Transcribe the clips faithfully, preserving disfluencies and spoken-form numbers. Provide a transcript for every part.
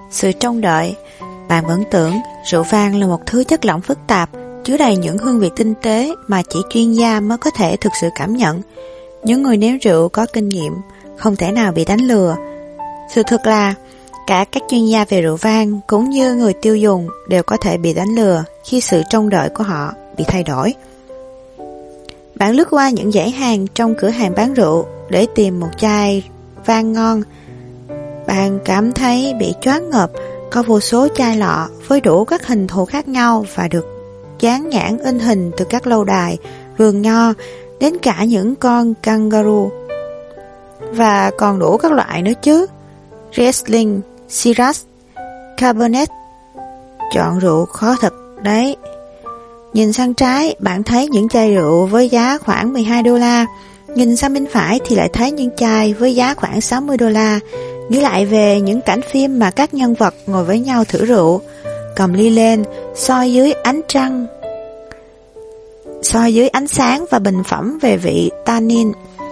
sự trông đợi. Bạn vẫn tưởng rượu vang là một thứ chất lỏng phức tạp, chứa đầy những hương vị tinh tế mà chỉ chuyên gia mới có thể thực sự cảm nhận. Những người nếm rượu có kinh nghiệm không thể nào bị đánh lừa. Sự thật là cả các chuyên gia về rượu vang cũng như người tiêu dùng đều có thể bị đánh lừa khi sự trông đợi của họ bị thay đổi. Bạn lướt qua những dãy hàng trong cửa hàng bán rượu để tìm một chai vang ngon. Bạn cảm thấy bị choáng ngợp. Có vô số chai lọ với đủ các hình thù khác nhau và được dán nhãn in hình từ các lâu đài, vườn nho đến cả những con kangaroo. Và còn đủ các loại nữa chứ. Riesling, Shiraz, Cabernet. Chọn rượu khó thật đấy. Nhìn sang trái, bạn thấy những chai rượu với giá khoảng mười hai đô la. Nhìn sang bên phải thì lại thấy những chai với giá khoảng sáu mươi đô la. Nghĩ lại về những cảnh phim mà các nhân vật ngồi với nhau thử rượu, cầm ly lên, soi dưới ánh trăng, soi dưới ánh sáng và bình phẩm về vị tannin,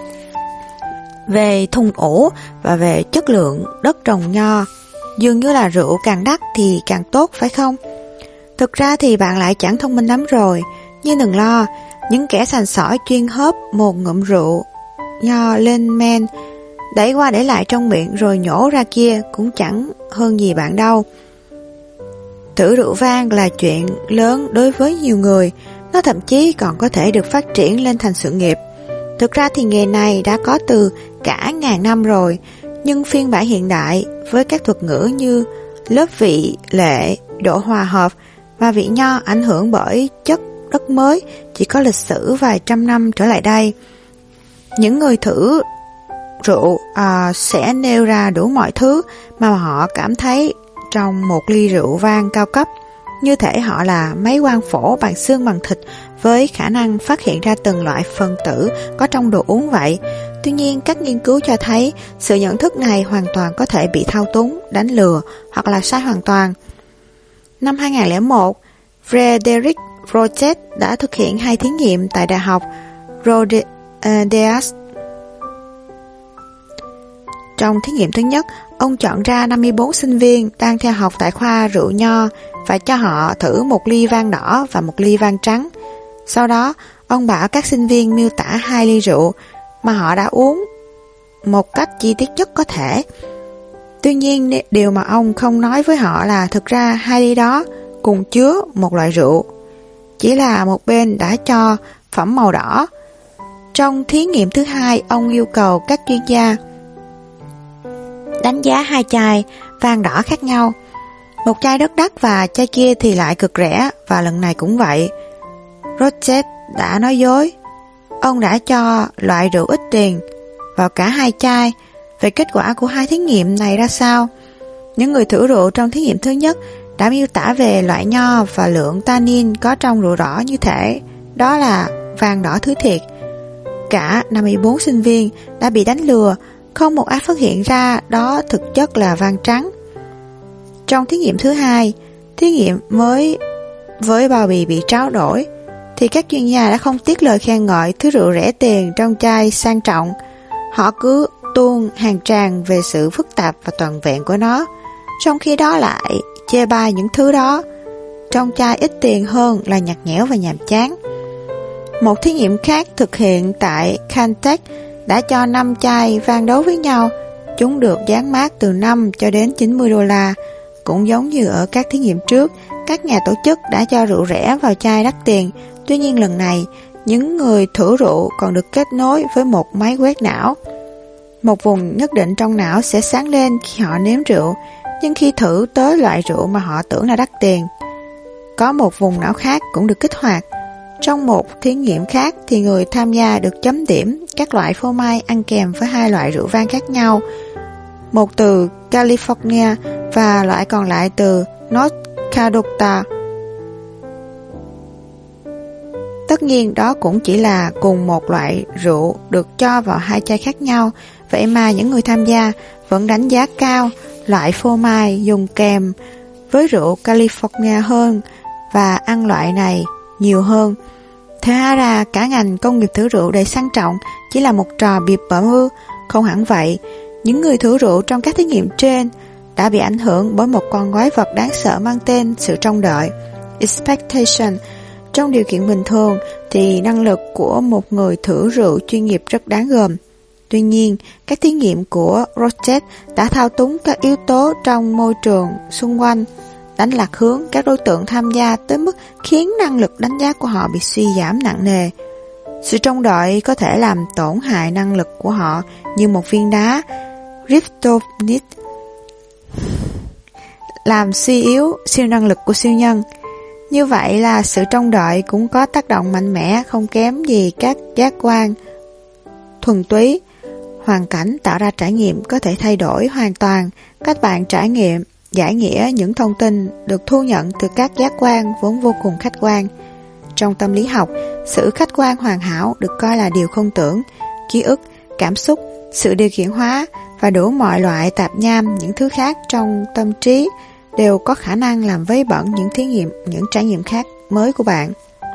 về thùng ủ và về chất lượng đất trồng nho. Dường như là rượu càng đắt thì càng tốt, phải không? Thực ra thì bạn lại chẳng thông minh lắm rồi. Nhưng đừng lo, những kẻ sành sỏi chuyên hớp một ngụm rượu nho lên men, đẩy qua để lại trong miệng rồi nhổ ra kia cũng chẳng hơn gì bạn đâu. Thử rượu vang là chuyện lớn đối với nhiều người. Nó thậm chí còn có thể được phát triển lên thành sự nghiệp. Thực ra thì nghề này đã có từ cả ngàn năm rồi, nhưng phiên bản hiện đại với các thuật ngữ như lớp vị, lệ, độ hòa hợp và vị nho ảnh hưởng bởi chất đất mới chỉ có lịch sử vài trăm năm trở lại đây. Những người thử rượu à, sẽ nêu ra đủ mọi thứ mà họ cảm thấy trong một ly rượu vang cao cấp, như thể họ là máy quang phổ bằng xương bằng thịt với khả năng phát hiện ra từng loại phân tử có trong đồ uống vậy. Tuy nhiên, các nghiên cứu cho thấy sự nhận thức này hoàn toàn có thể bị thao túng, đánh lừa hoặc là sai hoàn toàn. Năm hai không không một, Frederick Roget đã thực hiện hai thí nghiệm tại Đại học Rhodes. Trong thí nghiệm thứ nhất, ông chọn ra năm mươi bốn sinh viên đang theo học tại khoa rượu nho và cho họ thử một ly vang đỏ và một ly vang trắng. Sau đó, ông bảo các sinh viên miêu tả hai ly rượu mà họ đã uống một cách chi tiết nhất có thể. Tuy nhiên, điều mà ông không nói với họ là thực ra hai ly đó cùng chứa một loại rượu, chỉ là một bên đã cho phẩm màu đỏ. Trong thí nghiệm thứ hai, ông yêu cầu các chuyên gia đánh giá hai chai vang đỏ khác nhau. Một chai rất đắt và chai kia thì lại cực rẻ, và lần này cũng vậy. Roget đã nói dối. Ông đã cho loại rượu ít tiền vào cả hai chai. Về kết quả của hai thí nghiệm này ra sao? Những người thử rượu trong thí nghiệm thứ nhất đã miêu tả về loại nho và lượng tannin có trong rượu đỏ như thể đó là vang đỏ thứ thiệt. Cả năm mươi bốn sinh viên đã bị đánh lừa, không một ai phát hiện ra đó thực chất là vang trắng. Trong thí nghiệm thứ hai, thí nghiệm mới với bao bì bị tráo đổi, thì các chuyên gia đã không tiếc lời khen ngợi thứ rượu rẻ tiền trong chai sang trọng. Họ cứ tuôn hàng tràng về sự phức tạp và toàn vẹn của nó, trong khi đó lại chê bai những thứ đó trong chai ít tiền hơn là nhạt nhẽo và nhàm chán. Một thí nghiệm khác thực hiện tại Caltech đã cho năm chai vang đấu với nhau. Chúng được dán mác từ năm cho đến chín mươi đô la. Cũng giống như ở các thí nghiệm trước, các nhà tổ chức đã cho rượu rẻ vào chai đắt tiền. Tuy nhiên lần này, những người thử rượu còn được kết nối với một máy quét não. Một vùng nhất định trong não sẽ sáng lên khi họ nếm rượu, nhưng khi thử tới loại rượu mà họ tưởng là đắt tiền, có một vùng não khác cũng được kích hoạt. Trong một thí nghiệm khác thì người tham gia được chấm điểm các loại phô mai ăn kèm với hai loại rượu vang khác nhau, một từ California và loại còn lại từ North Dakota. Tất nhiên đó cũng chỉ là cùng một loại rượu được cho vào hai chai khác nhau, vậy mà những người tham gia vẫn đánh giá cao loại phô mai dùng kèm với rượu California hơn và ăn loại này nhiều hơn. Thế hóa ra cả ngành công nghiệp thử rượu đầy sang trọng chỉ là một trò bịp bợm ư? Không hẳn vậy. Những người thử rượu trong các thí nghiệm trên đã bị ảnh hưởng bởi một con quái vật đáng sợ mang tên sự trông đợi, expectation. Trong điều kiện bình thường thì năng lực của một người thử rượu chuyên nghiệp rất đáng gờm. Tuy nhiên, các thí nghiệm của Roget đã thao túng các yếu tố trong môi trường xung quanh, đánh lạc hướng các đối tượng tham gia tới mức khiến năng lực đánh giá của họ bị suy giảm nặng nề. Sự trông đợi có thể làm tổn hại năng lực của họ như một viên đá kryptonite, làm suy yếu siêu năng lực của siêu nhân. Như vậy là sự trông đợi cũng có tác động mạnh mẽ không kém gì các giác quan thuần túy. Hoàn cảnh tạo ra trải nghiệm có thể thay đổi hoàn toàn cách bạn trải nghiệm, giải nghĩa những thông tin được thu nhận từ các giác quan vốn vô cùng khách quan. Trong tâm lý học, sự khách quan hoàn hảo được coi là điều không tưởng. Ký ức, cảm xúc, sự điều khiển hóa và đủ mọi loại tạp nham, những thứ khác trong tâm trí đều có khả năng làm vấy bẩn những thí nghiệm, những trải nghiệm khác mới của bạn.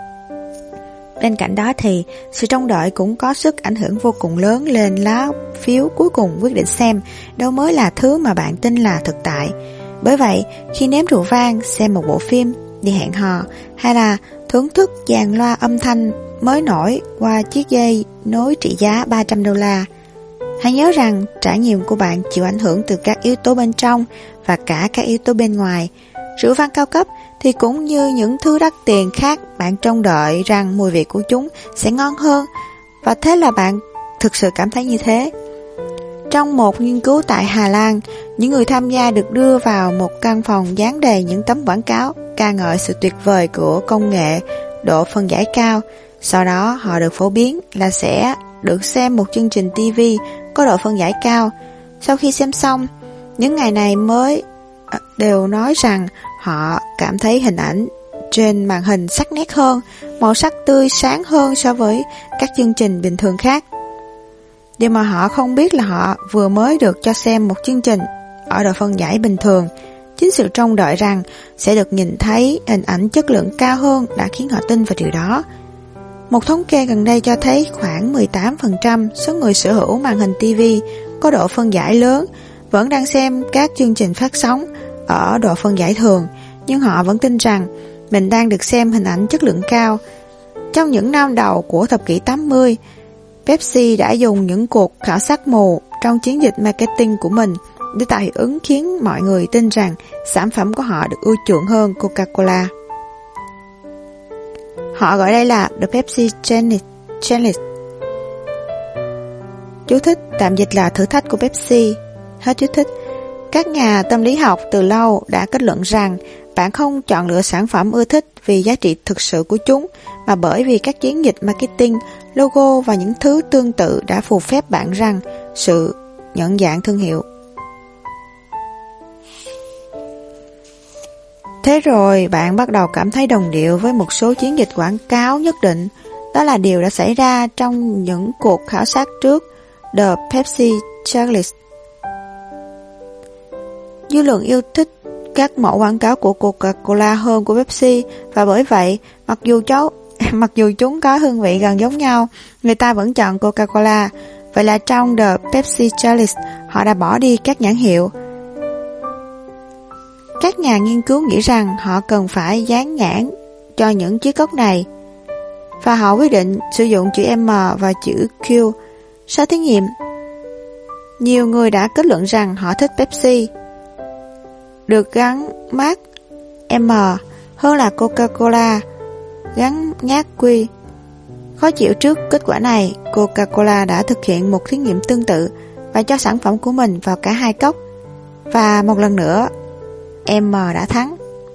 Bên cạnh đó thì sự trông đợi cũng có sức ảnh hưởng vô cùng lớn lên lá phiếu cuối cùng quyết định xem đâu mới là thứ mà bạn tin là thực tại. Bởi vậy, khi nếm rượu vang, xem một bộ phim, đi hẹn hò hay là thưởng thức dàn loa âm thanh mới nổi qua chiếc dây nối trị giá ba trăm đô la, hãy nhớ rằng trải nghiệm của bạn chịu ảnh hưởng từ các yếu tố bên trong và cả các yếu tố bên ngoài. Rượu vang cao cấp thì cũng như những thứ đắt tiền khác, bạn trông đợi rằng mùi vị của chúng sẽ ngon hơn, và thế là bạn thực sự cảm thấy như thế. Trong một nghiên cứu tại Hà Lan, những người tham gia được đưa vào một căn phòng dán đầy những tấm quảng cáo ca ngợi sự tuyệt vời của công nghệ độ phân giải cao. Sau đó họ được phổ biến là sẽ được xem một chương trình ti vi có độ phân giải cao. Sau khi xem xong, những ngày này mới đều nói rằng họ cảm thấy hình ảnh trên màn hình sắc nét hơn, màu sắc tươi sáng hơn so với các chương trình bình thường khác. Điều mà họ không biết là họ vừa mới được cho xem một chương trình ở độ phân giải bình thường. Chính sự trông đợi rằng sẽ được nhìn thấy hình ảnh chất lượng cao hơn đã khiến họ tin vào điều đó. Một thống kê gần đây cho thấy khoảng mười tám phần trăm số người sở hữu màn hình ti vi có độ phân giải lớn vẫn đang xem các chương trình phát sóng ở độ phân giải thường, nhưng họ vẫn tin rằng mình đang được xem hình ảnh chất lượng cao. Trong những năm đầu của thập kỷ tám mươi, Pepsi đã dùng những cuộc khảo sát mù trong chiến dịch marketing của mình để tạo hiệu ứng khiến mọi người tin rằng sản phẩm của họ được ưa chuộng hơn Coca-Cola. Họ gọi đây là The Pepsi Challenge. Chú thích tạm dịch là thử thách của Pepsi. Hết chú thích. Các nhà tâm lý học từ lâu đã kết luận rằng bạn không chọn lựa sản phẩm ưa thích vì giá trị thực sự của chúng, mà bởi vì các chiến dịch marketing, logo và những thứ tương tự đã phù phép bạn rằng sự nhận dạng thương hiệu. Thế rồi bạn bắt đầu cảm thấy đồng điệu với một số chiến dịch quảng cáo nhất định. Đó là điều đã xảy ra trong những cuộc khảo sát trước The Pepsi Challenge. Dư luận yêu thích các mẫu quảng cáo của Coca-Cola hơn của Pepsi, và bởi vậy, mặc dù cháu, mặc dù chúng có hương vị gần giống nhau, người ta vẫn chọn Coca-Cola. Vậy là trong The Pepsi Challenge, họ đã bỏ đi các nhãn hiệu. Các nhà nghiên cứu nghĩ rằng họ cần phải dán nhãn cho những chiếc cốc này, và họ quyết định sử dụng chữ M và chữ Q. Sau thí nghiệm, nhiều người đã kết luận rằng họ thích Pepsi được gắn mác M hơn là Coca-Cola gắn nhát Q. Khó chịu trước kết quả này, Coca-Cola đã thực hiện một thí nghiệm tương tự và cho sản phẩm của mình vào cả hai cốc, và một lần nữa M đã thắng.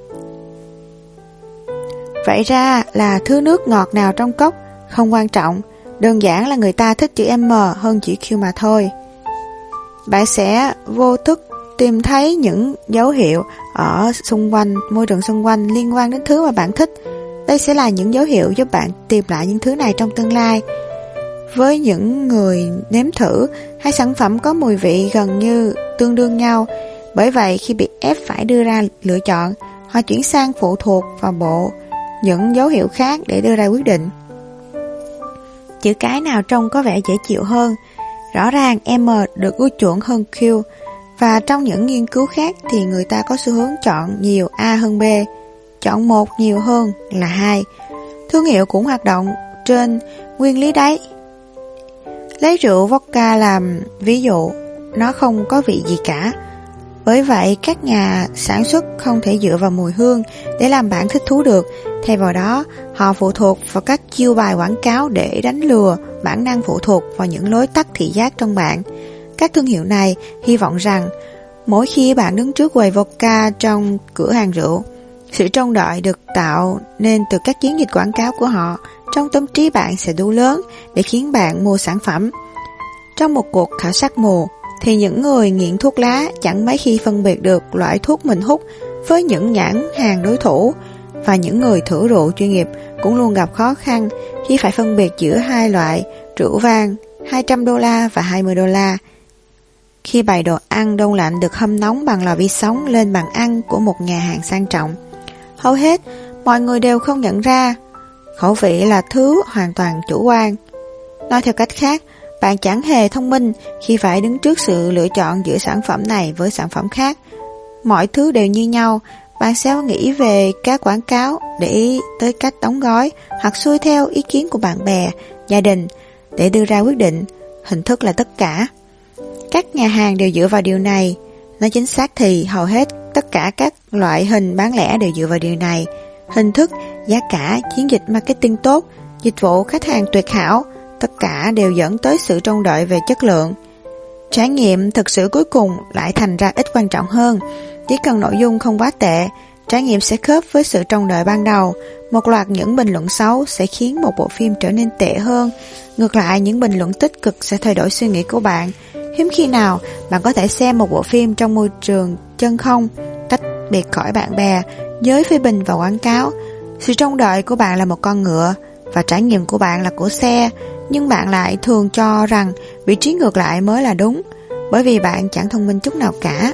Vậy ra là thứ nước ngọt nào trong cốc không quan trọng, đơn giản là người ta thích chữ M hơn chữ Q mà thôi. Bạn sẽ vô thức tìm thấy những dấu hiệu ở xung quanh, môi trường xung quanh liên quan đến thứ mà bạn thích. Đây sẽ là những dấu hiệu giúp bạn tìm lại những thứ này trong tương lai. Với những người nếm thử, hai sản phẩm có mùi vị gần như tương đương nhau. Bởi vậy, khi bị ép phải đưa ra lựa chọn, họ chuyển sang phụ thuộc vào bộ những dấu hiệu khác để đưa ra quyết định. Chữ cái nào trông có vẻ dễ chịu hơn? Rõ ràng M được ưa chuộng hơn Q. Và trong những nghiên cứu khác thì người ta có xu hướng chọn nhiều A hơn B, chọn một nhiều hơn là hai. Thương hiệu cũng hoạt động trên nguyên lý đấy. Lấy rượu vodka làm ví dụ, nó không có vị gì cả. Bởi vậy, các nhà sản xuất không thể dựa vào mùi hương để làm bạn thích thú được. Thay vào đó, họ phụ thuộc vào các chiêu bài quảng cáo để đánh lừa bản năng phụ thuộc vào những lối tắt thị giác trong bạn. Các thương hiệu này hy vọng rằng mỗi khi bạn đứng trước quầy vodka trong cửa hàng rượu, sự trông đợi được tạo nên từ các chiến dịch quảng cáo của họ trong tâm trí bạn sẽ đủ lớn để khiến bạn mua sản phẩm. Trong một cuộc khảo sát mù, thì những người nghiện thuốc lá chẳng mấy khi phân biệt được loại thuốc mình hút với những nhãn hàng đối thủ, và những người thử rượu chuyên nghiệp cũng luôn gặp khó khăn khi phải phân biệt giữa hai loại rượu vang hai trăm đô la và hai mươi đô la. Khi bày đồ ăn đông lạnh được hâm nóng bằng lò vi sóng lên bàn ăn của một nhà hàng sang trọng, hầu hết mọi người đều không nhận ra khẩu vị là thứ hoàn toàn chủ quan. Nói theo cách khác, bạn chẳng hề thông minh khi phải đứng trước sự lựa chọn giữa sản phẩm này với sản phẩm khác. Mọi thứ đều như nhau, bạn sẽ nghĩ về các quảng cáo, để ý tới cách đóng gói, hoặc xuôi theo ý kiến của bạn bè, gia đình để đưa ra quyết định. Hình thức là tất cả. Các nhà hàng đều dựa vào điều này. Nói chính xác thì hầu hết tất cả các loại hình bán lẻ đều dựa vào điều này. Hình thức, giá cả, chiến dịch marketing tốt, dịch vụ khách hàng tuyệt hảo, tất cả đều dẫn tới sự trông đợi về chất lượng. Trải nghiệm thực sự cuối cùng lại thành ra ít quan trọng hơn. Chỉ cần nội dung không quá tệ, trải nghiệm sẽ khớp với sự trông đợi ban đầu. Một loạt những bình luận xấu sẽ khiến một bộ phim trở nên tệ hơn. Ngược lại, những bình luận tích cực sẽ thay đổi suy nghĩ của bạn. Hiếm khi nào bạn có thể xem một bộ phim trong môi trường chân không, tách biệt khỏi bạn bè, giới phê bình và quảng cáo. Sự trông đợi của bạn là một con ngựa, và trải nghiệm của bạn là của xe, nhưng bạn lại thường cho rằng vị trí ngược lại mới là đúng, bởi vì bạn chẳng thông minh chút nào cả.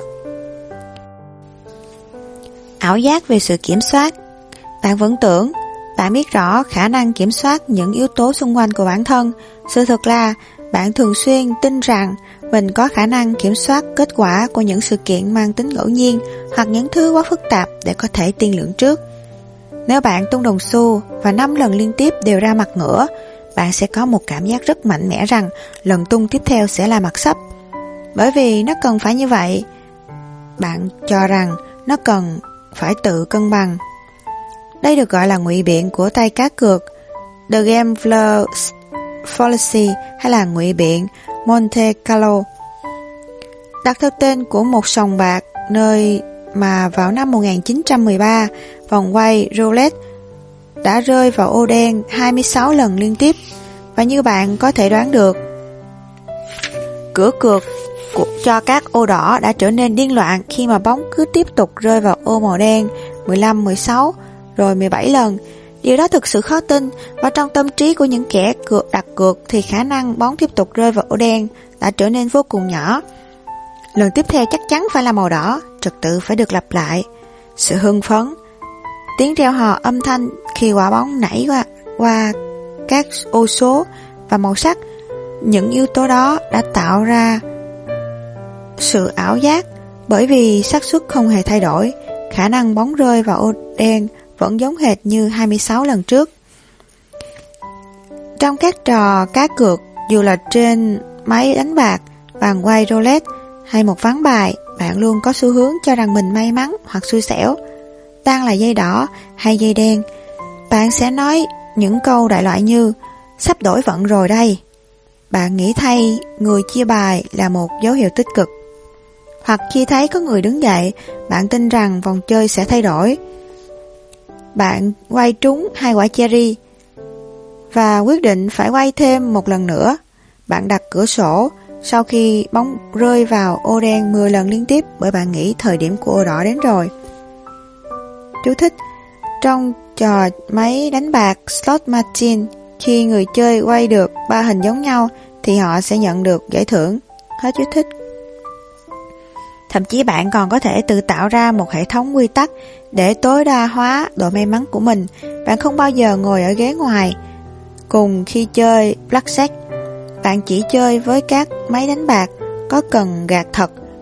Ảo giác về sự kiểm soát. Bạn vẫn tưởng bạn biết rõ khả năng kiểm soát những yếu tố xung quanh của bản thân. Sự thật là bạn thường xuyên tin rằng mình có khả năng kiểm soát kết quả của những sự kiện mang tính ngẫu nhiên hoặc những thứ quá phức tạp để có thể tiên lượng trước. Nếu bạn tung đồng xu và năm lần liên tiếp đều ra mặt ngửa, bạn sẽ có một cảm giác rất mạnh mẽ rằng lần tung tiếp theo sẽ là mặt sấp. Bởi vì nó cần phải như vậy. Bạn cho rằng nó cần phải tự cân bằng. Đây được gọi là ngụy biện của tay cá cược, The Gambler's Fallacy, hay là ngụy biện Monte Carlo, đặt theo tên của một sòng bạc nơi mà vào năm một nghìn chín trăm mười ba, vòng quay roulette đã rơi vào ô đen hai mươi sáu lần liên tiếp. Và như bạn có thể đoán được, cửa cược cho các ô đỏ đã trở nên điên loạn khi mà bóng cứ tiếp tục rơi vào ô màu đen mười lăm, mười sáu, rồi mười bảy lần. Điều đó thực sự khó tin, và trong tâm trí của những kẻ cược đặt cược thì khả năng bóng tiếp tục rơi vào ô đen đã trở nên vô cùng nhỏ. Lần tiếp theo chắc chắn phải là màu đỏ, trật tự phải được lặp lại. Sự hưng phấn, tiếng reo hò âm thanh khi quả bóng nảy qua, qua các ô số và màu sắc, những yếu tố đó đã tạo ra sự ảo giác, bởi vì xác suất không hề thay đổi, khả năng bóng rơi vào ô đen vẫn giống hệt như hai mươi sáu lần trước. Trong các trò cá cược, dù là trên máy đánh bạc, bàn quay roulette hay một ván bài, bạn luôn có xu hướng cho rằng mình may mắn hoặc xui xẻo. Đang là dây đỏ hay dây đen, bạn sẽ nói những câu đại loại như sắp đổi vận rồi đây. Bạn nghĩ thay người chia bài là một dấu hiệu tích cực. Hoặc khi thấy có người đứng dậy, bạn tin rằng vòng chơi sẽ thay đổi. Bạn quay trúng hai quả cherry và quyết định phải quay thêm một lần nữa. Bạn đặt cửa sổ sau khi bóng rơi vào ô đen mười lần liên tiếp, bởi bạn nghĩ thời điểm của ô đỏ đến rồi. Chú thích: trong trò máy đánh bạc slot machine, khi người chơi quay được ba hình giống nhau thì họ sẽ nhận được giải thưởng. Hết chú thích. Thậm chí bạn còn có thể tự tạo ra một hệ thống quy tắc để tối đa hóa độ may mắn của mình. Bạn không bao giờ ngồi ở ghế ngoài cùng khi chơi blackjack. Bạn chỉ chơi với các máy đánh bạc có cần gạt thật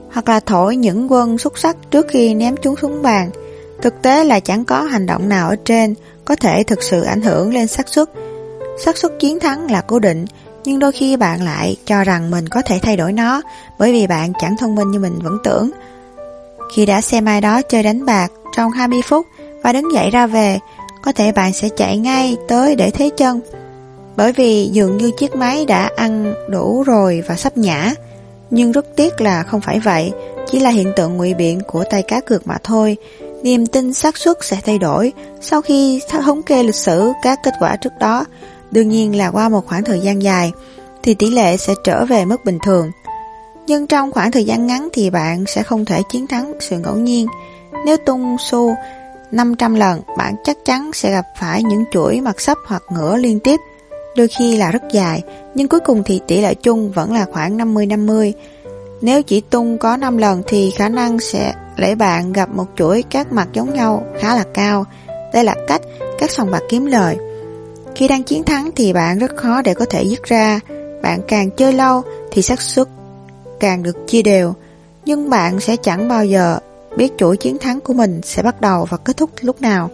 hoặc là thổi những quân xúc xắc trước khi ném chúng xuống bàn. Thực tế là chẳng có hành động nào ở trên có thể thực sự ảnh hưởng lên xác suất. Xác suất chiến thắng là cố định, nhưng đôi khi bạn lại cho rằng mình có thể thay đổi nó, bởi vì bạn chẳng thông minh như mình vẫn tưởng. Khi đã xem ai đó chơi đánh bạc trong hai mươi phút và đứng dậy ra về, có thể bạn sẽ chạy ngay tới để thế chân, bởi vì dường như chiếc máy đã ăn đủ rồi và sắp nhả. Nhưng rất tiếc là không phải vậy, chỉ là hiện tượng ngụy biện của tay cá cược mà thôi. Niềm tin xác suất sẽ thay đổi sau khi thống kê lịch sử các kết quả trước đó. Đương nhiên là qua một khoảng thời gian dài thì tỷ lệ sẽ trở về mức bình thường. Nhưng trong khoảng thời gian ngắn thì bạn sẽ không thể chiến thắng sự ngẫu nhiên. Nếu tung xu năm trăm lần, bạn chắc chắn sẽ gặp phải những chuỗi mặt sấp hoặc ngửa liên tiếp, đôi khi là rất dài, nhưng cuối cùng thì tỷ lệ chung vẫn là khoảng năm mươi năm mươi. Nếu chỉ tung có năm lần thì khả năng sẽ để bạn gặp một chuỗi các mặt giống nhau khá là cao. Đây là cách các sòng bạc kiếm lời. Khi đang chiến thắng thì bạn rất khó để có thể dứt ra. Bạn càng chơi lâu thì xác suất càng được chia đều, nhưng bạn sẽ chẳng bao giờ biết chuỗi chiến thắng của mình sẽ bắt đầu và kết thúc lúc nào.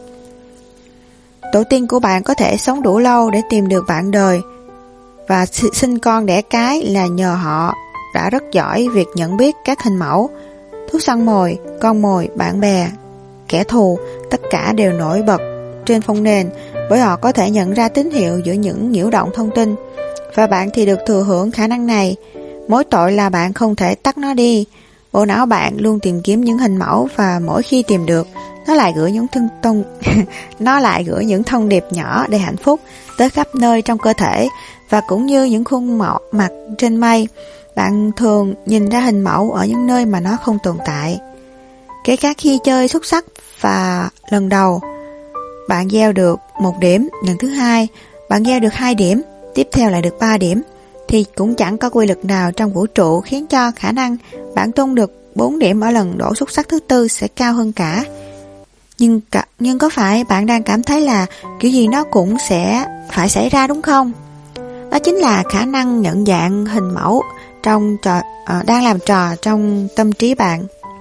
Tổ tiên của bạn có thể sống đủ lâu để tìm được bạn đời và sinh con đẻ cái là nhờ họ đã rất giỏi việc nhận biết các hình mẫu. Thú săn mồi, con mồi, bạn bè, kẻ thù, tất cả đều nổi bật trên phông nền, bởi họ có thể nhận ra tín hiệu giữa những nhiễu động thông tin, và bạn thì được thừa hưởng khả năng này. Mỗi tội là bạn không thể tắt nó đi. Bộ não bạn luôn tìm kiếm những hình mẫu, và mỗi khi tìm được, nó lại gửi những thông tông nó lại gửi những thông điệp nhỏ đầy hạnh phúc tới khắp nơi trong cơ thể. Và cũng như những khuôn mẫu mặt trên mây, bạn thường nhìn ra hình mẫu ở những nơi mà nó không tồn tại. Kể cả khi chơi xúc xắc và lần đầu bạn gieo được một điểm, lần thứ hai bạn gieo được hai điểm, tiếp theo lại được ba điểm, thì cũng chẳng có quy luật nào trong vũ trụ khiến cho khả năng bạn tung được bốn điểm ở lần đổ xúc xắc thứ tư sẽ cao hơn cả. Nhưng, cả, nhưng có phải bạn đang cảm thấy là kiểu gì nó cũng sẽ phải xảy ra đúng không? Đó chính là khả năng nhận dạng hình mẫu trong trò, à, đang làm trò trong tâm trí bạn.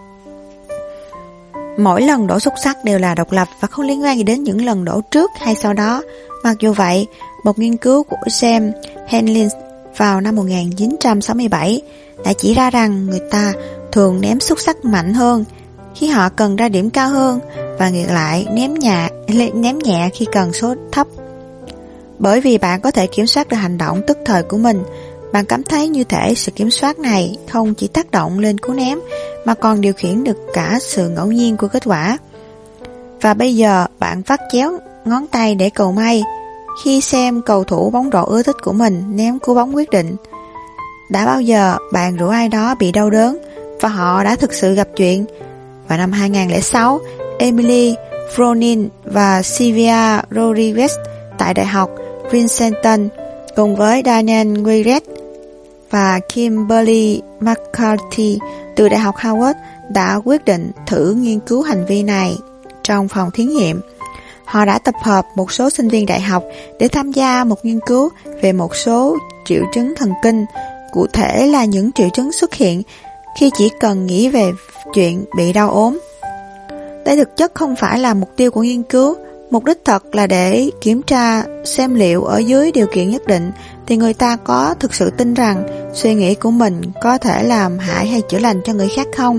Mỗi lần đổ xúc xắc đều là độc lập và không liên quan gì đến những lần đổ trước hay sau đó. Mặc dù vậy, một nghiên cứu của Sam Henlin vào năm một nghìn chín trăm sáu mươi bảy đã chỉ ra rằng người ta thường ném xúc xắc mạnh hơn khi họ cần ra điểm cao hơn, và ngược lại ném nhẹ, ném nhẹ khi cần số thấp. Bởi vì bạn có thể kiểm soát được hành động tức thời của mình, bạn cảm thấy như thể sự kiểm soát này không chỉ tác động lên cú ném mà còn điều khiển được cả sự ngẫu nhiên của kết quả. Và bây giờ bạn vắt chéo ngón tay để cầu may khi xem cầu thủ bóng rổ ưa thích của mình ném cú bóng quyết định. Đã bao giờ bạn rủ ai đó bị đau đớn và họ đã thực sự gặp chuyện? Vào năm hai nghìn lẻ sáu, Emily Fronin và Sylvia Rodriguez tại Đại học Princeton cùng với Daniel Guiret và Kimberly McCarthy từ Đại học Harvard đã quyết định thử nghiên cứu hành vi này trong phòng thí nghiệm. Họ đã tập hợp một số sinh viên đại học để tham gia một nghiên cứu về một số triệu chứng thần kinh, cụ thể là những triệu chứng xuất hiện khi chỉ cần nghĩ về chuyện bị đau ốm. Đây thực chất không phải là mục tiêu của nghiên cứu. Mục đích thật là để kiểm tra xem liệu ở dưới điều kiện nhất định thì người ta có thực sự tin rằng suy nghĩ của mình có thể làm hại hay chữa lành cho người khác không.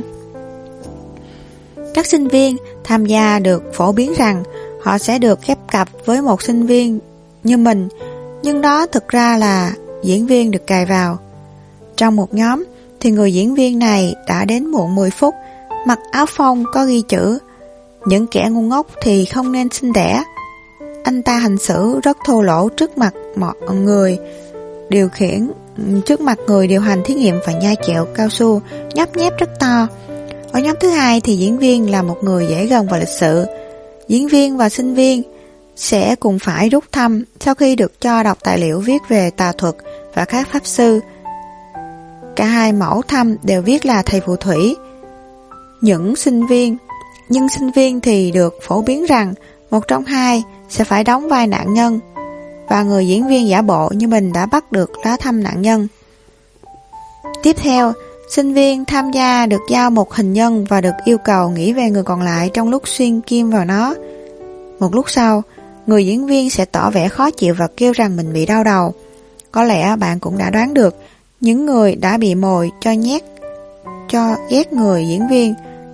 Các sinh viên tham gia được phổ biến rằng họ sẽ được ghép cặp với một sinh viên như mình, nhưng đó thực ra là diễn viên được cài vào. Trong một nhóm thì người diễn viên này đã đến muộn mười phút, mặc áo phông có ghi chữ "Những kẻ ngu ngốc thì không nên sinh đẻ". Anh ta hành xử rất thô lỗ trước mặt mọi người điều khiển, trước mặt người điều hành thí nghiệm và nhai kẹo cao su nhấp nhép rất to. Ở nhóm thứ hai thì diễn viên là một người dễ gần và lịch sự. Diễn viên và sinh viên sẽ cùng phải rút thăm sau khi được cho đọc tài liệu viết về tà thuật và các pháp sư. Cả hai mẫu thăm đều viết là thầy phù thủy. Những sinh viên Nhưng sinh viên thì được phổ biến rằng một trong hai sẽ phải đóng vai nạn nhân, và người diễn viên giả bộ như mình đã bắt được lá thăm nạn nhân. Tiếp theo, Sinh viên tham gia được giao một hình nhân và được yêu cầu nghĩ về người còn lại trong lúc xuyên kim vào nó. Một lúc sau, người diễn viên sẽ tỏ vẻ khó chịu và kêu rằng mình bị đau đầu. Có lẽ bạn cũng đã đoán được, những người đã bị mồi cho nhét cho ghét người diễn viên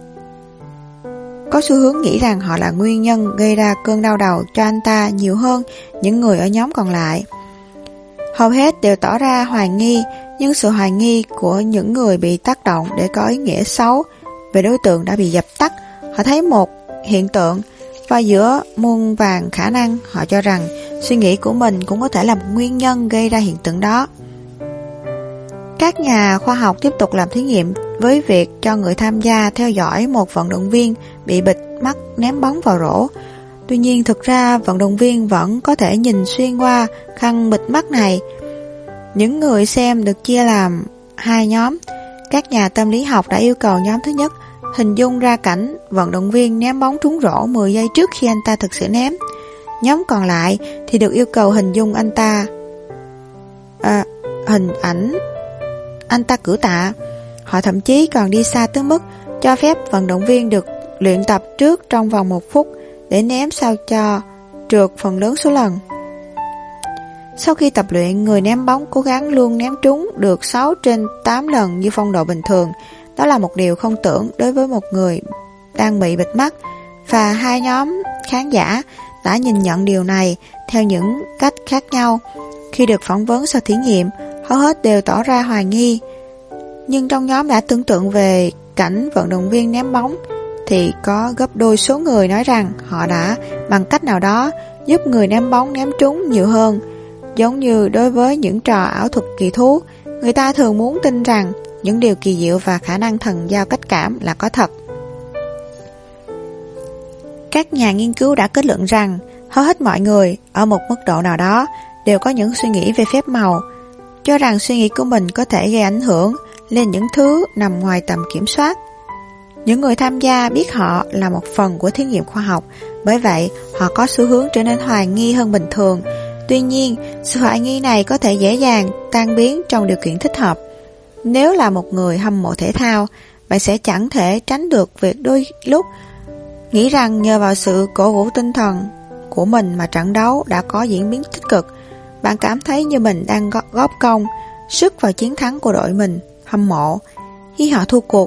có xu hướng nghĩ rằng họ là nguyên nhân gây ra cơn đau đầu cho anh ta nhiều hơn những người ở nhóm còn lại. Hầu hết đều tỏ ra hoài nghi, nhưng sự hoài nghi của những người bị tác động để có ý nghĩa xấu về đối tượng đã bị dập tắt. Họ thấy một hiện tượng và giữa muôn vàn khả năng, họ cho rằng suy nghĩ của mình cũng có thể là một nguyên nhân gây ra hiện tượng đó. Các nhà khoa học tiếp tục làm thí nghiệm với việc cho người tham gia theo dõi một vận động viên bị bịt mắt ném bóng vào rổ. Tuy nhiên, thực ra vận động viên vẫn có thể nhìn xuyên qua khăn bịt mắt này. Những người xem được chia làm hai nhóm. Các nhà tâm lý học đã yêu cầu nhóm thứ nhất hình dung ra cảnh vận động viên ném bóng trúng rổ mười giây trước khi anh ta thực sự ném. Nhóm còn lại thì được yêu cầu hình dung anh ta à, hình ảnh anh ta cử tạ. Họ thậm chí còn đi xa tới mức cho phép vận động viên được luyện tập trước trong vòng một phút để ném sao cho trượt phần lớn số lần. Sau khi tập luyện, người ném bóng cố gắng luôn ném trúng được sáu trên tám lần như phong độ bình thường. Đó là một điều không tưởng đối với một người đang bị bịt mắt, và hai nhóm khán giả đã nhìn nhận điều này theo những cách khác nhau. Khi được phỏng vấn sau thí nghiệm, hầu hết đều tỏ ra hoài nghi. Nhưng trong nhóm đã tưởng tượng về cảnh vận động viên ném bóng thì có gấp đôi số người nói rằng họ đã bằng cách nào đó giúp người ném bóng ném trúng nhiều hơn. Giống như đối với những trò ảo thuật kỳ thú, người ta thường muốn tin rằng những điều kỳ diệu và khả năng thần giao cách cảm là có thật. Các nhà nghiên cứu đã kết luận rằng hầu hết mọi người ở một mức độ nào đó đều có những suy nghĩ về phép màu, cho rằng suy nghĩ của mình có thể gây ảnh hưởng lên những thứ nằm ngoài tầm kiểm soát. Những người tham gia biết họ là một phần của thí nghiệm khoa học, bởi vậy họ có xu hướng trở nên hoài nghi hơn bình thường. Tuy nhiên, sự hoài nghi này có thể dễ dàng tan biến trong điều kiện thích hợp. Nếu là một người hâm mộ thể thao, bạn sẽ chẳng thể tránh được việc đôi lúc nghĩ rằng nhờ vào sự cổ vũ tinh thần của mình mà trận đấu đã có diễn biến tích cực. Bạn cảm thấy như mình đang góp công sức vào chiến thắng của đội mình hâm mộ. Khi họ thua cuộc,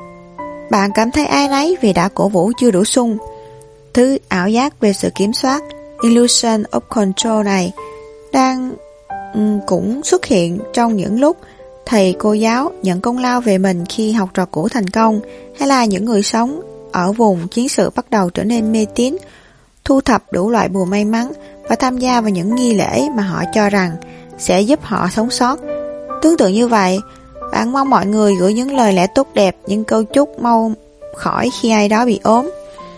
bạn cảm thấy áy náy vì đã cổ vũ chưa đủ sung. Thứ ảo giác về sự kiểm soát, illusion of control này đang um, cũng xuất hiện trong những lúc thầy cô giáo nhận công lao về mình khi học trò cũ thành công, hay là những người sống ở vùng chiến sự bắt đầu trở nên mê tín, thu thập đủ loại bùa may mắn và tham gia vào những nghi lễ mà họ cho rằng sẽ giúp họ sống sót. Tương tự như vậy, bạn mong mọi người gửi những lời lẽ tốt đẹp, những câu chúc mau khỏi khi ai đó bị ốm.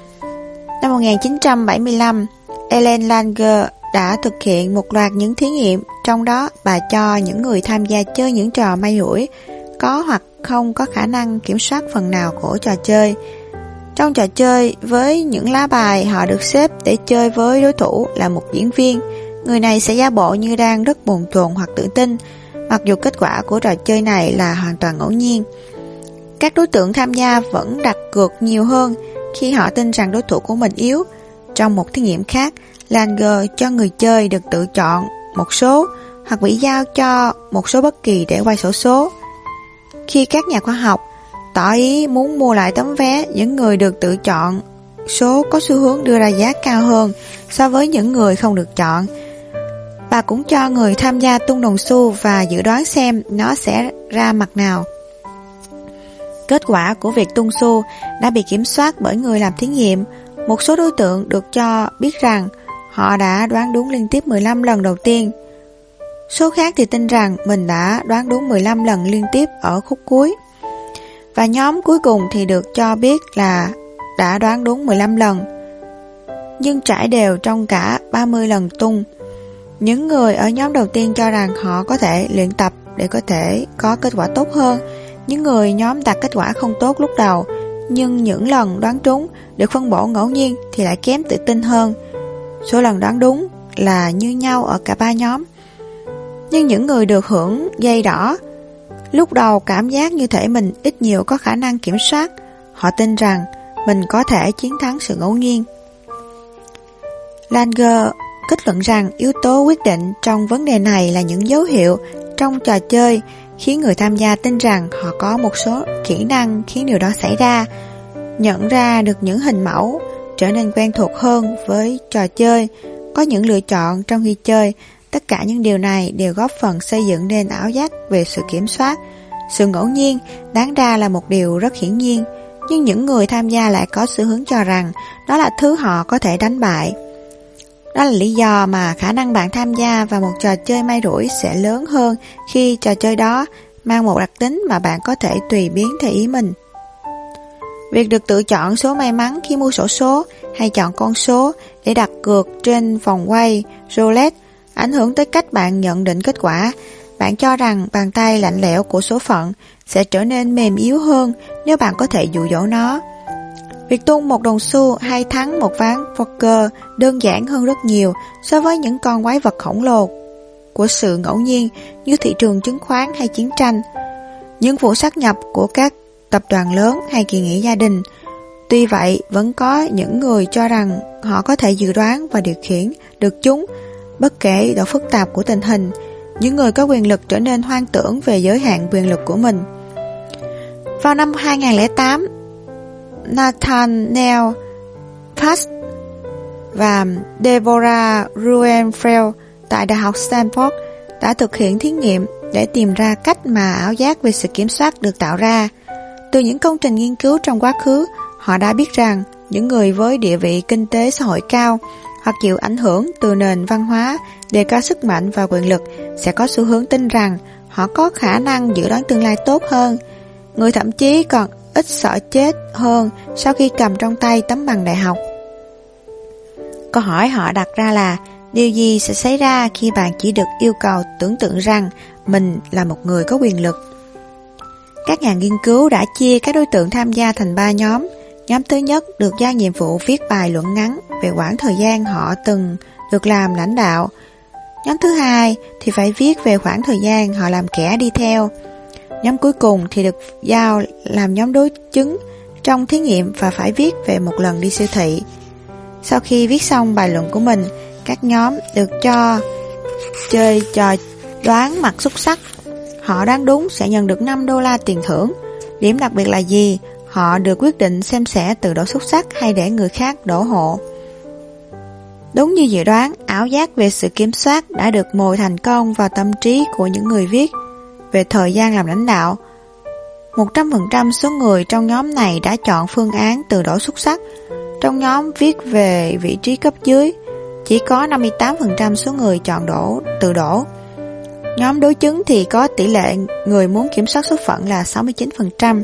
Năm một nghìn chín trăm bảy mươi lăm, Ellen Langer đã thực hiện một loạt những thí nghiệm, trong đó bà cho những người tham gia chơi những trò may rủi có hoặc không có khả năng kiểm soát phần nào của trò chơi. Trong trò chơi, với những lá bài họ được xếp để chơi với đối thủ là một diễn viên, người này sẽ giả bộ như đang rất bồn chồn hoặc tự tin, mặc dù kết quả của trò chơi này là hoàn toàn ngẫu nhiên. Các đối tượng tham gia vẫn đặt cược nhiều hơn khi họ tin rằng đối thủ của mình yếu. Trong một thí nghiệm khác, Langer cho người chơi được tự chọn một số hoặc bị giao cho một số bất kỳ để quay xổ số. Khi các nhà khoa học tỏ ý muốn mua lại tấm vé, những người được tự chọn số có xu hướng đưa ra giá cao hơn so với những người không được chọn. Bà cũng cho người tham gia tung đồng xu và dự đoán xem nó sẽ ra mặt nào. Kết quả của việc tung xu đã bị kiểm soát bởi người làm thí nghiệm. Một số đối tượng được cho biết rằng họ đã đoán đúng liên tiếp mười lăm lần đầu tiên. Số khác thì tin rằng mình đã đoán đúng mười lăm lần liên tiếp ở khúc cuối. Và nhóm cuối cùng thì được cho biết là đã đoán đúng mười lăm lần, nhưng trải đều trong cả ba mươi lần tung. Những người ở nhóm đầu tiên cho rằng họ có thể luyện tập để có thể có kết quả tốt hơn. Những người nhóm đạt kết quả không tốt lúc đầu, nhưng những lần đoán trúng được phân bổ ngẫu nhiên thì lại kém tự tin hơn. Số lần đoán đúng là như nhau ở cả ba nhóm. Nhưng những người được hưởng dây đỏ Lúc đầu cảm giác như thể mình ít nhiều có khả năng kiểm soát. Họ tin rằng mình có thể chiến thắng sự ngẫu nhiên. Langer kết luận rằng yếu tố quyết định trong vấn đề này là những dấu hiệu trong trò chơi khiến người tham gia tin rằng họ có một số kỹ năng khiến điều đó xảy ra, nhận ra được những hình mẫu, trở nên quen thuộc hơn với trò chơi, có những lựa chọn trong khi chơi. Tất cả những điều này đều góp phần xây dựng nên ảo giác về sự kiểm soát. Sự ngẫu nhiên đáng ra là một điều rất hiển nhiên, nhưng những người tham gia lại có xu hướng cho rằng đó là thứ họ có thể đánh bại. Đó là lý do mà khả năng bạn tham gia vào một trò chơi may rủi sẽ lớn hơn khi trò chơi đó mang một đặc tính mà bạn có thể tùy biến theo ý mình. Việc được tự chọn số may mắn khi mua xổ số hay chọn con số để đặt cược trên vòng quay roulette ảnh hưởng tới cách bạn nhận định kết quả. Bạn cho rằng bàn tay lạnh lẽo của số phận sẽ trở nên mềm yếu hơn nếu bạn có thể dụ dỗ nó. Việc tung một đồng xu hay thắng một ván poker đơn giản hơn rất nhiều so với những con quái vật khổng lồ của sự ngẫu nhiên như thị trường chứng khoán hay chiến tranh, những vụ sát nhập của các tập đoàn lớn hay kỳ nghỉ gia đình. Tuy vậy, vẫn có những người cho rằng họ có thể dự đoán và điều khiển được chúng, bất kể độ phức tạp của tình hình. Những người có quyền lực trở nên hoang tưởng về giới hạn quyền lực của mình. Vào năm hai không không tám, Nathaniel Past và Deborah Ruenfeld tại Đại học Stanford đã thực hiện thí nghiệm để tìm ra cách mà ảo giác về sự kiểm soát được tạo ra. Từ những công trình nghiên cứu trong quá khứ, họ đã biết rằng những người với địa vị kinh tế xã hội cao hoặc chịu ảnh hưởng từ nền văn hóa đề cao sức mạnh và quyền lực sẽ có xu hướng tin rằng họ có khả năng dự đoán tương lai tốt hơn. Người thậm chí còn ít sợ chết hơn sau khi cầm trong tay tấm bằng đại học. Câu hỏi họ đặt ra là điều gì sẽ xảy ra khi bạn chỉ được yêu cầu tưởng tượng rằng mình là một người có quyền lực. Các nhà nghiên cứu đã chia các đối tượng tham gia thành ba nhóm. Nhóm thứ nhất được giao nhiệm vụ viết bài luận ngắn về quãng thời gian họ từng được làm lãnh đạo. Nhóm thứ hai thì phải viết về khoảng thời gian họ làm kẻ đi theo. Nhóm cuối cùng thì được giao làm nhóm đối chứng trong thí nghiệm và phải viết về một lần đi siêu thị. Sau khi viết xong bài luận của mình, các nhóm được cho chơi trò đoán mặt xúc xắc. Họ đoán đúng sẽ nhận được năm đô la tiền thưởng. Điểm đặc biệt là gì? Họ được quyết định xem sẽ tự đổ xúc xắc hay để người khác đổ hộ. Đúng như dự đoán, ảo giác về sự kiểm soát đã được mồi thành công vào tâm trí của những người viết về thời gian làm lãnh đạo. một trăm phần trăm số người trong nhóm này đã chọn phương án tự đổ xúc xắc. Trong nhóm viết về vị trí cấp dưới, chỉ có năm mươi tám phần trăm số người chọn đổ tự đổ. Nhóm đối chứng thì có tỷ lệ người muốn kiểm soát số phận là sáu mươi chín phần trăm.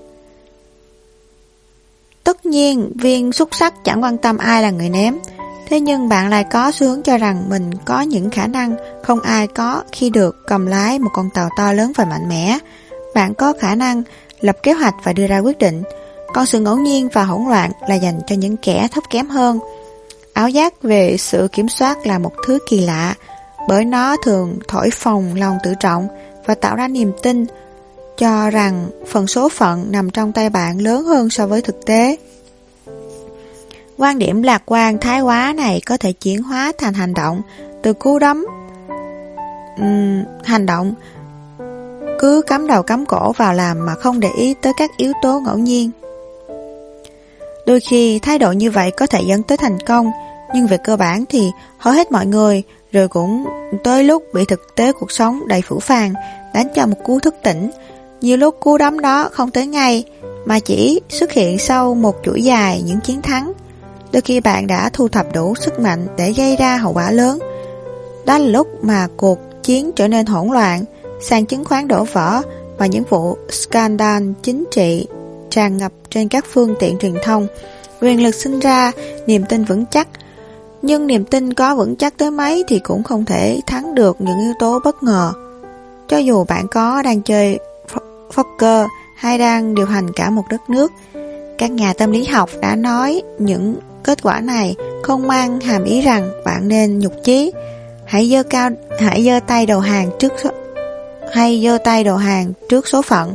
Tất nhiên, viên xúc xắc chẳng quan tâm ai là người ném. Thế nhưng bạn lại có xu hướng cho rằng mình có những khả năng không ai có khi được cầm lái một con tàu to lớn và mạnh mẽ. Bạn có khả năng lập kế hoạch và đưa ra quyết định. Còn sự ngẫu nhiên và hỗn loạn là dành cho những kẻ thấp kém hơn. Ảo giác về sự kiểm soát là một thứ kỳ lạ, bởi nó thường thổi phồng lòng tự trọng và tạo ra niềm tin cho rằng phần số phận nằm trong tay bạn lớn hơn so với thực tế. Quan điểm lạc quan thái quá này có thể chuyển hóa thành hành động. Từ cú đấm uhm, hành động cứ cắm đầu cắm cổ vào làm mà không để ý tới các yếu tố ngẫu nhiên. Đôi khi thái độ như vậy có thể dẫn tới thành công, nhưng về cơ bản thì hầu hết mọi người rồi cũng tới lúc bị thực tế cuộc sống đầy phũ phàng đánh cho một cú thức tỉnh. Nhiều lúc cú đấm đó không tới ngay mà chỉ xuất hiện sau một chuỗi dài những chiến thắng. Đôi khi bạn đã thu thập đủ sức mạnh để gây ra hậu quả lớn. Đó là lúc mà cuộc chiến trở nên hỗn loạn, sàn chứng khoán đổ vỡ và những vụ scandal chính trị tràn ngập trên các phương tiện truyền thông. Quyền lực sinh ra niềm tin vững chắc, nhưng niềm tin có vững chắc tới mấy thì cũng không thể thắng được những yếu tố bất ngờ. Cho dù bạn có đang chơi poker hay đang điều hành cả một đất nước, các nhà tâm lý học đã nói những kết quả này không mang hàm ý rằng bạn nên nhục chí. Hãy giơ cao, hãy giơ tay đầu hàng trước hay giơ tay đầu hàng trước số phận.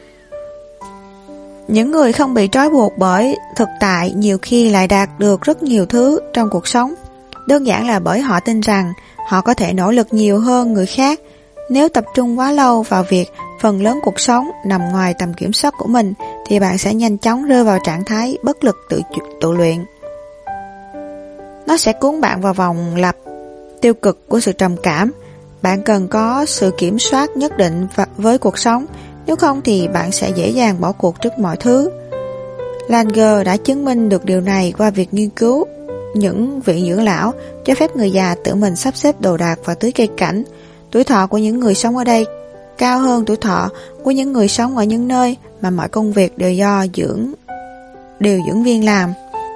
Những người không bị trói buộc bởi thực tại nhiều khi lại đạt được rất nhiều thứ trong cuộc sống. Đơn giản là bởi họ tin rằng họ có thể nỗ lực nhiều hơn người khác. Nếu tập trung quá lâu vào việc phần lớn cuộc sống nằm ngoài tầm kiểm soát của mình thì bạn sẽ nhanh chóng rơi vào trạng thái bất lực tự, tự luyện. Nó sẽ cuốn bạn vào vòng lặp tiêu cực của sự trầm cảm. Bạn cần có sự kiểm soát nhất định với cuộc sống, nếu không thì bạn sẽ dễ dàng bỏ cuộc trước mọi thứ. Langer đã chứng minh được điều này qua việc nghiên cứu những viện dưỡng lão cho phép người già tự mình sắp xếp đồ đạc và tưới cây cảnh. Tuổi thọ của những người sống ở đây cao hơn tuổi thọ của những người sống ở những nơi mà mọi công việc đều do dưỡng điều dưỡng viên làm.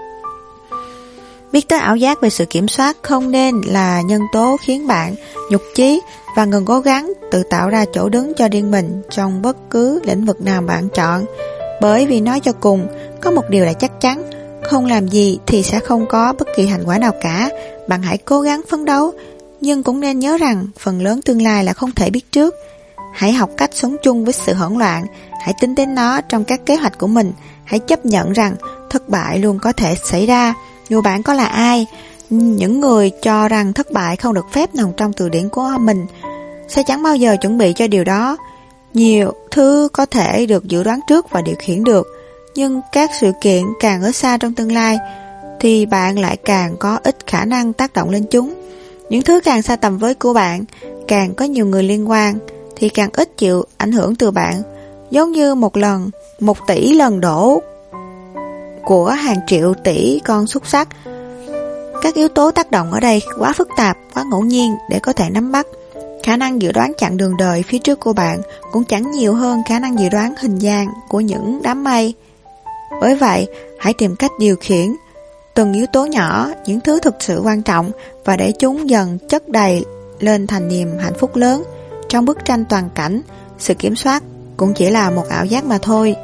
Biết tới ảo giác về sự kiểm soát không nên là nhân tố khiến bạn nhụt chí và ngừng cố gắng tự tạo ra chỗ đứng cho riêng mình trong bất cứ lĩnh vực nào bạn chọn. Bởi vì nói cho cùng, có một điều là chắc chắn, không làm gì thì sẽ không có bất kỳ thành quả nào cả. Bạn hãy cố gắng phấn đấu, nhưng cũng nên nhớ rằng phần lớn tương lai là không thể biết trước. Hãy học cách sống chung với sự hỗn loạn, hãy tính đến nó trong các kế hoạch của mình. Hãy chấp nhận rằng thất bại luôn có thể xảy ra, dù bạn có là ai. Những người cho rằng thất bại không được phép nằm trong từ điển của mình sẽ chẳng bao giờ chuẩn bị cho điều đó. Nhiều thứ có thể được dự đoán trước và điều khiển được, nhưng các sự kiện càng ở xa trong tương lai thì bạn lại càng có ít khả năng tác động lên chúng. Những thứ càng xa tầm với của bạn, càng có nhiều người liên quan thì càng ít chịu ảnh hưởng từ bạn. Giống như một lần một tỷ lần đổ của hàng triệu tỷ con xúc xắc. Các yếu tố tác động ở đây quá phức tạp, quá ngẫu nhiên để có thể nắm bắt. Khả năng dự đoán chặng đường đời phía trước của bạn cũng chẳng nhiều hơn khả năng dự đoán hình dáng của những đám mây. Bởi vậy, hãy tìm cách điều khiển từng yếu tố nhỏ, những thứ thực sự quan trọng, và để chúng dần chất đầy lên thành niềm hạnh phúc lớn. Trong bức tranh toàn cảnh, sự kiểm soát cũng chỉ là một ảo giác mà thôi.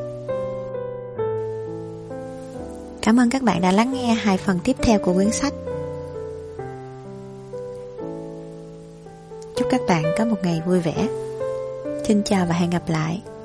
Cảm ơn các bạn đã lắng nghe hai phần tiếp theo của quyển sách. Chúc các bạn có một ngày vui vẻ. Xin chào và hẹn gặp lại.